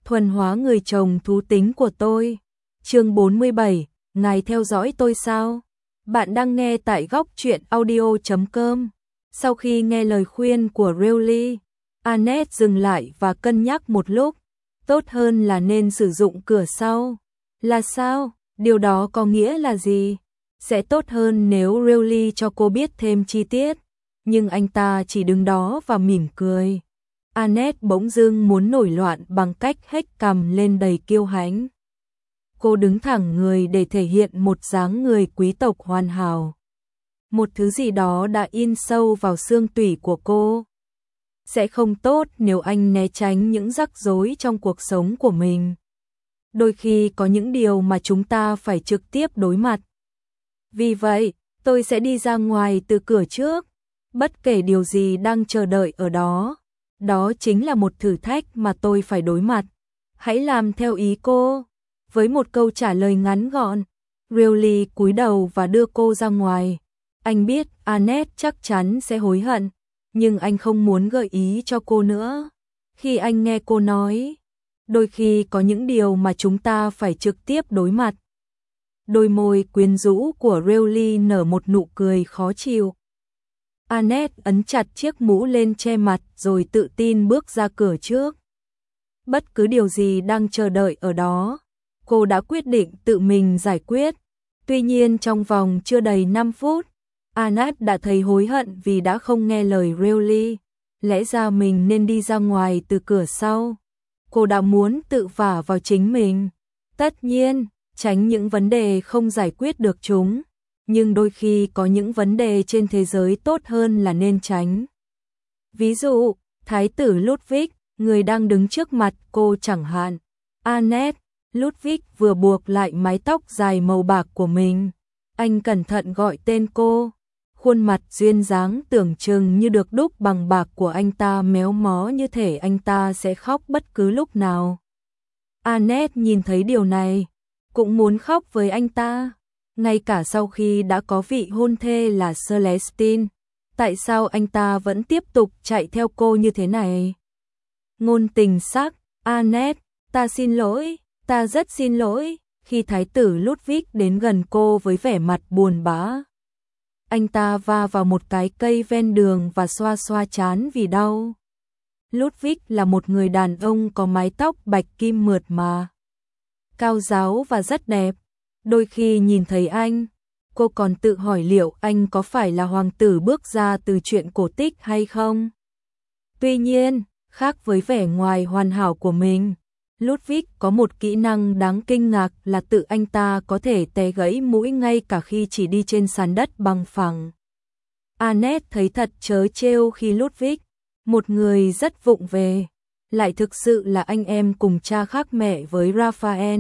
thuần hóa người chồng thú tính của tôi. Chương 47, ngài theo dõi tôi sao? Bạn đang nghe tại góc truyện audio.com. Sau khi nghe lời khuyên của Rowley, Annette dừng lại và cân nhắc một lúc. Tốt hơn là nên sử dụng cửa sau. Là sao? Điều đó có nghĩa là gì? Sẽ tốt hơn nếu Rowley cho cô biết thêm chi tiết. Nhưng anh ta chỉ đứng đó và mỉm cười. Annette bỗng dưng muốn nổi loạn bằng cách hếch cằm lên đầy kiêu hãnh. Cô đứng thẳng người để thể hiện một dáng người quý tộc hoàn hảo. Một thứ gì đó đã in sâu vào xương tủy của cô. Sẽ không tốt nếu anh né tránh những rắc rối trong cuộc sống của mình. Đôi khi có những điều mà chúng ta phải trực tiếp đối mặt. Vì vậy, tôi sẽ đi ra ngoài từ cửa trước, bất kể điều gì đang chờ đợi ở đó. Đó chính là một thử thách mà tôi phải đối mặt. Hãy làm theo ý cô. Với một câu trả lời ngắn gọn, Rowley cúi đầu và đưa cô ra ngoài. Anh biết Annette chắc chắn sẽ hối hận, nhưng anh không muốn gợi ý cho cô nữa. Khi anh nghe cô nói, đôi khi có những điều mà chúng ta phải trực tiếp đối mặt. Đôi môi quyến rũ của Rowley nở một nụ cười khó chịu. Annette ấn chặt chiếc mũ lên che mặt rồi tự tin bước ra cửa trước. Bất cứ điều gì đang chờ đợi ở đó, cô đã quyết định tự mình giải quyết. Tuy nhiên trong vòng chưa đầy 5 phút, Annette đã thấy hối hận vì đã không nghe lời Rowley. Lẽ ra mình nên đi ra ngoài từ cửa sau. Cô đã muốn tự vả vào chính mình. Tất nhiên, tránh những vấn đề không giải quyết được chúng. Nhưng đôi khi có những vấn đề trên thế giới tốt hơn là nên tránh. Ví dụ, Thái tử Ludwig, người đang đứng trước mặt cô chẳng hạn. Annette, Ludwig vừa buộc lại mái tóc dài màu bạc của mình. Anh cẩn thận gọi tên cô. Khuôn mặt duyên dáng tưởng chừng như được đúc bằng bạc của anh ta méo mó như thể anh ta sẽ khóc bất cứ lúc nào. Annette nhìn thấy điều này, cũng muốn khóc với anh ta. Ngay cả sau khi đã có vị hôn thê là Celestine, tại sao anh ta vẫn tiếp tục chạy theo cô như thế này? Ngôn tình sắc, Annette, ta xin lỗi, ta rất xin lỗi. Khi Thái tử Ludwig đến gần cô với vẻ mặt buồn bã, anh ta va vào một cái cây ven đường và xoa xoa trán vì đau. Ludwig là một người đàn ông có mái tóc bạch kim mượt mà, cao ráo và rất đẹp. Đôi khi nhìn thấy anh, cô còn tự hỏi liệu anh có phải là hoàng tử bước ra từ truyện cổ tích hay không. Tuy nhiên, khác với vẻ ngoài hoàn hảo của mình, Ludwig có một kỹ năng đáng kinh ngạc là tự anh ta có thể té gãy mũi ngay cả khi chỉ đi trên sàn đất bằng phẳng. Annette thấy thật trớ trêu khi Ludwig, một người rất vụng về, lại thực sự là anh em cùng cha khác mẹ với Raphael.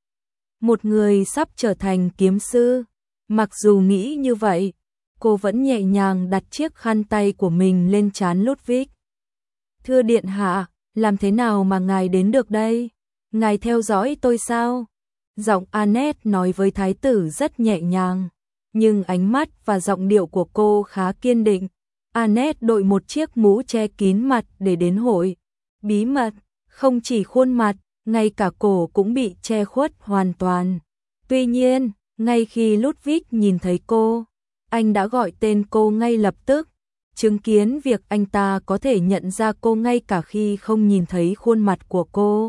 Một người sắp trở thành kiếm sư. Mặc dù nghĩ như vậy, cô vẫn nhẹ nhàng đặt chiếc khăn tay của mình lên trán Ludwig. Thưa điện hạ, làm thế nào mà ngài đến được đây? Ngài theo dõi tôi sao? Giọng Annette nói với thái tử rất nhẹ nhàng, nhưng ánh mắt và giọng điệu của cô khá kiên định. Annette đội một chiếc mũ che kín mặt để đến hội. Bí mật, không chỉ khuôn mặt, ngay cả cổ cũng bị che khuất hoàn toàn. Tuy nhiên, ngay khi Ludwig nhìn thấy cô, anh đã gọi tên cô ngay lập tức, chứng kiến việc anh ta có thể nhận ra cô ngay cả khi không nhìn thấy khuôn mặt của cô.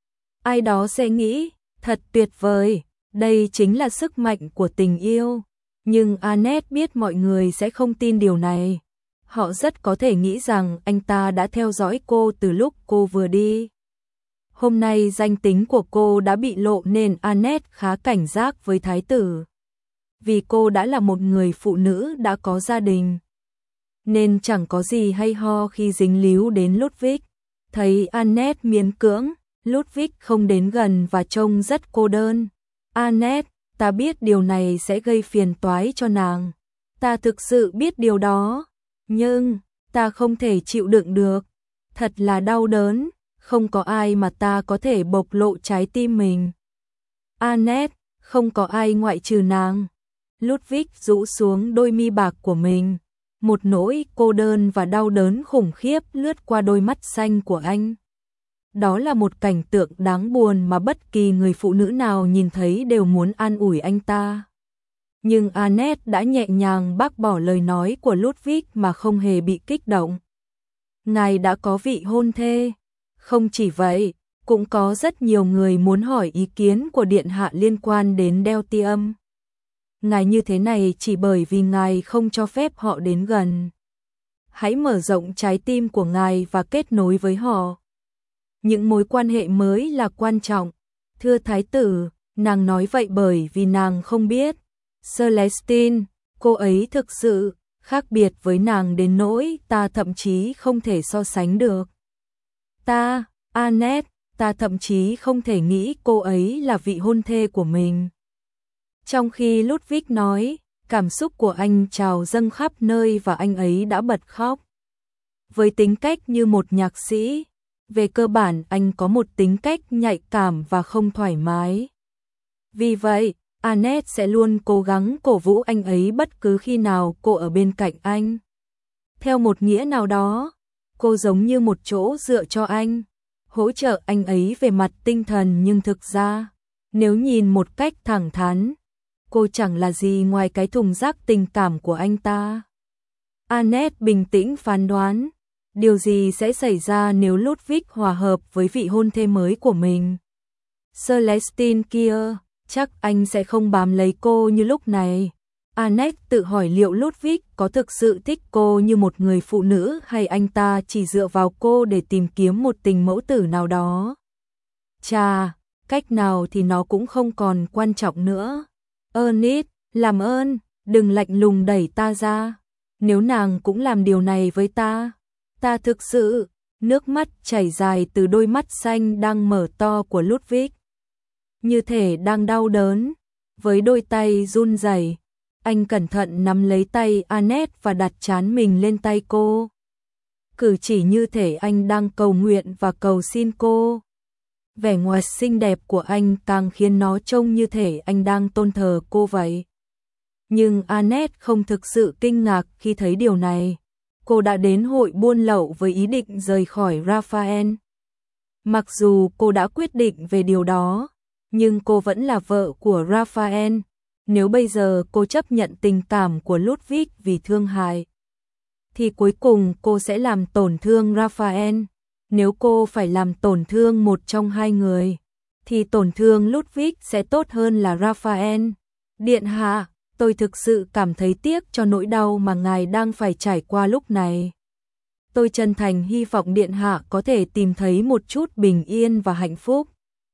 Ai đó sẽ nghĩ, thật tuyệt vời, đây chính là sức mạnh của tình yêu. Nhưng Annette biết mọi người sẽ không tin điều này. Họ rất có thể nghĩ rằng anh ta đã theo dõi cô từ lúc cô vừa đi. Hôm nay danh tính của cô đã bị lộ nên Annette khá cảnh giác với thái tử. Vì cô đã là một người phụ nữ đã có gia đình, nên chẳng có gì hay ho khi dính líu đến Ludwig. Thấy Annette miễn cưỡng, Ludwig không đến gần và trông rất cô đơn. Annette, ta biết điều này sẽ gây phiền toái cho nàng. Ta thực sự biết điều đó. Nhưng, ta không thể chịu đựng được. Thật là đau đớn. Không có ai mà ta có thể bộc lộ trái tim mình. Annette, không có ai ngoại trừ nàng. Ludwig rũ xuống đôi mi bạc của mình. Một nỗi cô đơn và đau đớn khủng khiếp lướt qua đôi mắt xanh của anh. Đó là một cảnh tượng đáng buồn mà bất kỳ người phụ nữ nào nhìn thấy đều muốn an ủi anh ta. Nhưng Annette đã nhẹ nhàng bác bỏ lời nói của Ludwig mà không hề bị kích động. Ngài đã có vị hôn thê. Không chỉ vậy, cũng có rất nhiều người muốn hỏi ý kiến của điện hạ liên quan đến Deltium. Ngài như thế này chỉ bởi vì ngài không cho phép họ đến gần. Hãy mở rộng trái tim của ngài và kết nối với họ. Những mối quan hệ mới là quan trọng. Thưa thái tử, nàng nói vậy bởi vì nàng không biết. Celestine, cô ấy thực sự khác biệt với nàng đến nỗi ta thậm chí không thể so sánh được. Annette, ta thậm chí không thể nghĩ cô ấy là vị hôn thê của mình. Trong khi Ludwig nói, cảm xúc của anh trào dâng khắp nơi và anh ấy đã bật khóc. Với tính cách như một nhạc sĩ, về cơ bản anh có một tính cách nhạy cảm và không thoải mái. Vì vậy, Annette sẽ luôn cố gắng cổ vũ anh ấy bất cứ khi nào cô ở bên cạnh anh. Theo một nghĩa nào đó, cô giống như một chỗ dựa cho anh, hỗ trợ anh ấy về mặt tinh thần, nhưng thực ra, nếu nhìn một cách thẳng thắn, cô chẳng là gì ngoài cái thùng rác tình cảm của anh ta. Annette bình tĩnh phán đoán, điều gì sẽ xảy ra nếu Ludwig hòa hợp với vị hôn thê mới của mình. Celestine kia, chắc anh sẽ không bám lấy cô như lúc này. Annette tự hỏi liệu Ludwig có thực sự thích cô như một người phụ nữ hay anh ta chỉ dựa vào cô để tìm kiếm một tình mẫu tử nào đó. Chà, cách nào thì nó cũng không còn quan trọng nữa. Ernest, làm ơn, đừng lạnh lùng đẩy ta ra. Nếu nàng cũng làm điều này với ta thực sự, nước mắt chảy dài từ đôi mắt xanh đang mở to của Ludwig. Như thể đang đau đớn, với đôi tay run rẩy, anh cẩn thận nắm lấy tay Annette và đặt trán mình lên tay cô. Cử chỉ như thể anh đang cầu nguyện và cầu xin cô. Vẻ ngoài xinh đẹp của anh càng khiến nó trông như thể anh đang tôn thờ cô vậy. Nhưng Annette không thực sự kinh ngạc khi thấy điều này. Cô đã đến hội buôn lậu với ý định rời khỏi Raphael. Mặc dù cô đã quyết định về điều đó, nhưng cô vẫn là vợ của Raphael. Nếu bây giờ cô chấp nhận tình cảm của Ludwig vì thương hại, thì cuối cùng cô sẽ làm tổn thương Raphael. Nếu cô phải làm tổn thương một trong hai người, thì tổn thương Ludwig sẽ tốt hơn là Raphael. Điện hạ, tôi thực sự cảm thấy tiếc cho nỗi đau mà ngài đang phải trải qua lúc này. Tôi chân thành hy vọng điện hạ có thể tìm thấy một chút bình yên và hạnh phúc.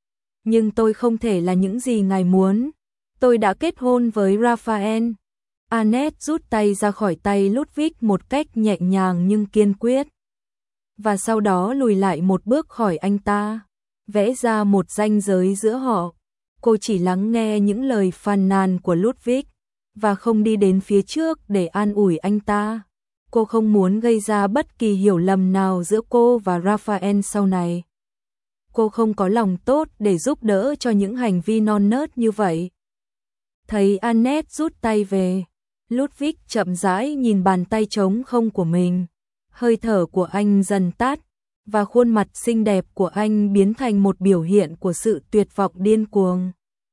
Nhưng tôi không thể là những gì ngài muốn. Tôi đã kết hôn với Raphael. Annette rút tay ra khỏi tay Ludwig một cách nhẹ nhàng nhưng kiên quyết. Và sau đó lùi lại một bước khỏi anh ta, vẽ ra một ranh giới giữa họ. Cô chỉ lắng nghe những lời phàn nàn của Ludwig và không đi đến phía trước để an ủi anh ta. Cô không muốn gây ra bất kỳ hiểu lầm nào giữa cô và Raphael sau này. Cô không có lòng tốt để giúp đỡ cho những hành vi non nớt như vậy. Thấy Annette rút tay về, Ludwig chậm rãi nhìn bàn tay trống không của mình. Hơi thở của anh dần tắt, và khuôn mặt xinh đẹp của anh biến thành một biểu hiện của sự tuyệt vọng điên cuồng.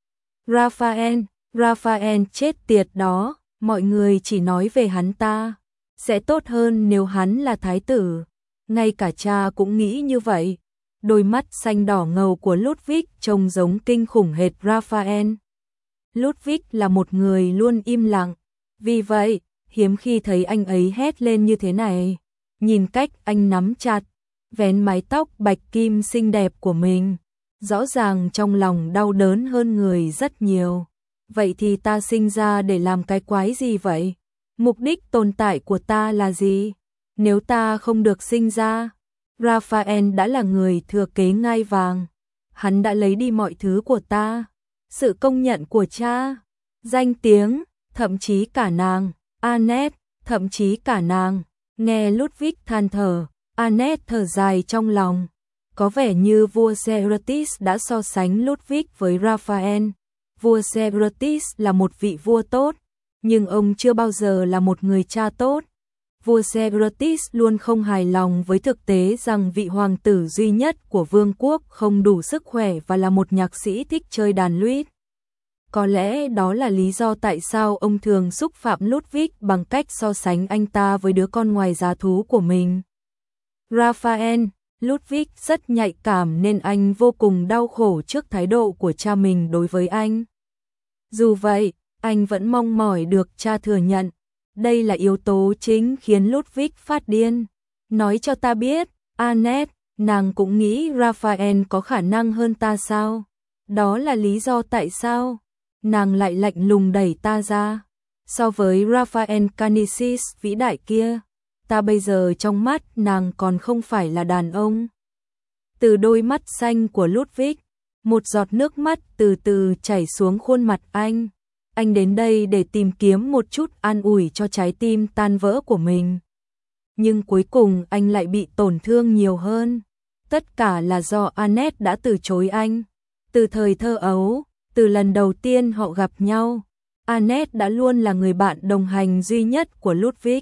Raphael chết tiệt đó, mọi người chỉ nói về hắn ta. Sẽ tốt hơn nếu hắn là thái tử. Ngay cả cha cũng nghĩ như vậy. Đôi mắt xanh đỏ ngầu của Ludwig trông giống kinh khủng hệt Raphael. Ludwig là một người luôn im lặng. Vì vậy, hiếm khi thấy anh ấy hét lên như thế này. Nhìn cách anh nắm chặt, vén mái tóc bạch kim xinh đẹp của mình. Rõ ràng trong lòng đau đớn hơn người rất nhiều. Vậy thì ta sinh ra để làm cái quái gì vậy? Mục đích tồn tại của ta là gì? Nếu ta không được sinh ra, Raphael đã là người thừa kế ngai vàng. Hắn đã lấy đi mọi thứ của ta. Sự công nhận của cha, danh tiếng, thậm chí cả nàng, Annette, thậm chí cả nàng. Nghe Ludwig than thở, Annette thở dài trong lòng. Có vẻ như vua Socrates đã so sánh Ludwig với Raphael. Vua Socrates là một vị vua tốt, nhưng ông chưa bao giờ là một người cha tốt. vua Xerxes luôn không hài lòng với thực tế rằng vị hoàng tử duy nhất của vương quốc không đủ sức khỏe và là một nhạc sĩ thích chơi đàn lute. Có lẽ đó là lý do tại sao ông thường xúc phạm Ludwig bằng cách so sánh anh ta với đứa con ngoài giá thú của mình. Raphael, Ludwig rất nhạy cảm nên anh vô cùng đau khổ trước thái độ của cha mình đối với anh. Dù vậy, anh vẫn mong mỏi được cha thừa nhận. Đây là yếu tố chính khiến Ludwig phát điên. Nói cho ta biết, Annette, nàng cũng nghĩ Raphael có khả năng hơn ta sao? Đó là lý do tại sao nàng lại lạnh lùng đẩy ta ra. So với Raphael Canisius vĩ đại kia, ta bây giờ trong mắt nàng còn không phải là đàn ông. Từ đôi mắt xanh của Ludwig, một giọt nước mắt từ từ chảy xuống khuôn mặt anh. Anh đến đây để tìm kiếm một chút an ủi cho trái tim tan vỡ của mình. Nhưng cuối cùng anh lại bị tổn thương nhiều hơn. Tất cả là do Annette đã từ chối anh. Từ thời thơ ấu, từ lần đầu tiên họ gặp nhau, Annette đã luôn là người bạn đồng hành duy nhất của Ludwig.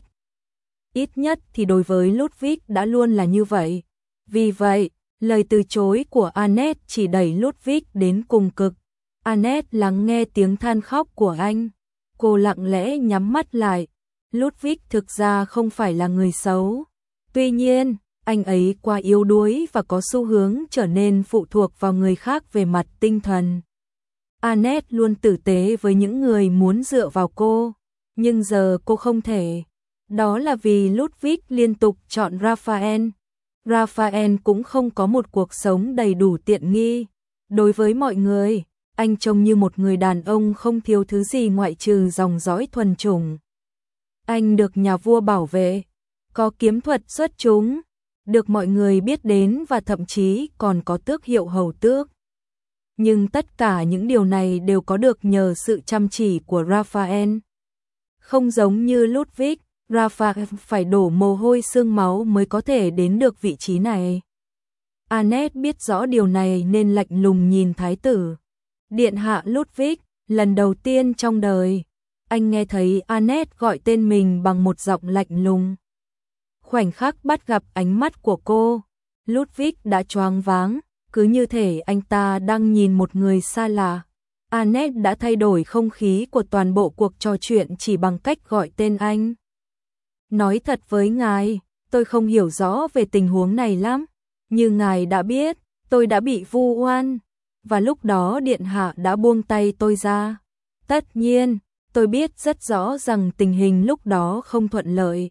Ít nhất thì đối với Ludwig đã luôn là như vậy. Vì vậy, lời từ chối của Annette chỉ đẩy Ludwig đến cùng cực. Annette lắng nghe tiếng than khóc của anh. Cô lặng lẽ nhắm mắt lại. Ludwig thực ra không phải là người xấu. Tuy nhiên, anh ấy quá yếu đuối và có xu hướng trở nên phụ thuộc vào người khác về mặt tinh thần. Annette luôn tử tế với những người muốn dựa vào cô, nhưng giờ cô không thể. Đó là vì Ludwig liên tục chọn Raphael. Raphael cũng không có một cuộc sống đầy đủ tiện nghi. Đối với mọi người, anh trông như một người đàn ông không thiếu thứ gì ngoại trừ dòng dõi thuần chủng. Anh được nhà vua bảo vệ, có kiếm thuật xuất chúng, được mọi người biết đến và thậm chí còn có tước hiệu hầu tước. Nhưng tất cả những điều này đều có được nhờ sự chăm chỉ của Raphael. Không giống như Ludwig, Raphael phải đổ mồ hôi xương máu mới có thể đến được vị trí này. Annette biết rõ điều này nên lạnh lùng nhìn thái tử. Điện hạ Ludwig, lần đầu tiên trong đời, anh nghe thấy Annette gọi tên mình bằng một giọng lạnh lùng. Khoảnh khắc bắt gặp ánh mắt của cô, Ludwig đã choáng váng, cứ như thể anh ta đang nhìn một người xa lạ. Annette đã thay đổi không khí của toàn bộ cuộc trò chuyện chỉ bằng cách gọi tên anh. Nói thật với ngài, tôi không hiểu rõ về tình huống này lắm. Như ngài đã biết, tôi đã bị vu oan. Và lúc đó điện hạ đã buông tay tôi ra. Tất nhiên, tôi biết rất rõ rằng tình hình lúc đó không thuận lợi.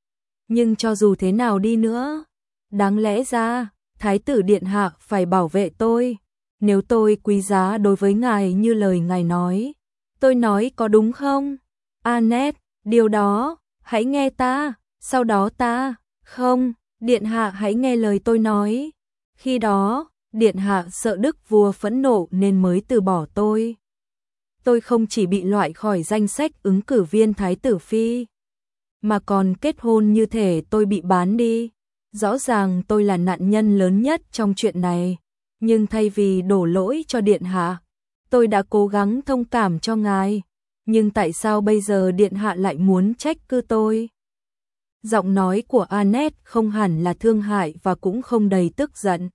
Nhưng cho dù thế nào đi nữa, đáng lẽ ra, thái tử điện hạ phải bảo vệ tôi. Nếu tôi quý giá đối với ngài như lời ngài nói, tôi nói có đúng không? Annette, điều đó, hãy nghe ta, sau đó ta, không, điện hạ hãy nghe lời tôi nói. Khi đó, điện hạ sợ đức vua phẫn nộ nên mới từ bỏ tôi. Tôi không chỉ bị loại khỏi danh sách ứng cử viên thái tử phi, mà còn kết hôn như thể tôi bị bán đi. Rõ ràng tôi là nạn nhân lớn nhất trong chuyện này, nhưng thay vì đổ lỗi cho điện hạ, tôi đã cố gắng thông cảm cho ngài. Nhưng tại sao bây giờ điện hạ lại muốn trách cứ tôi? Giọng nói của Annette không hẳn là thương hại và cũng không đầy tức giận.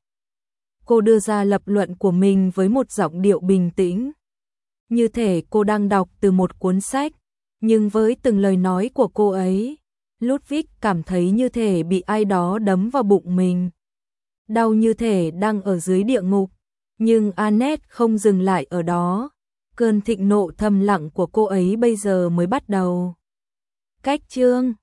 Cô đưa ra lập luận của mình với một giọng điệu bình tĩnh, như thể cô đang đọc từ một cuốn sách, nhưng với từng lời nói của cô ấy, Ludwig cảm thấy như thể bị ai đó đấm vào bụng mình. Đau như thể đang ở dưới địa ngục, nhưng Annette không dừng lại ở đó. Cơn thịnh nộ thầm lặng của cô ấy bây giờ mới bắt đầu. Cách chương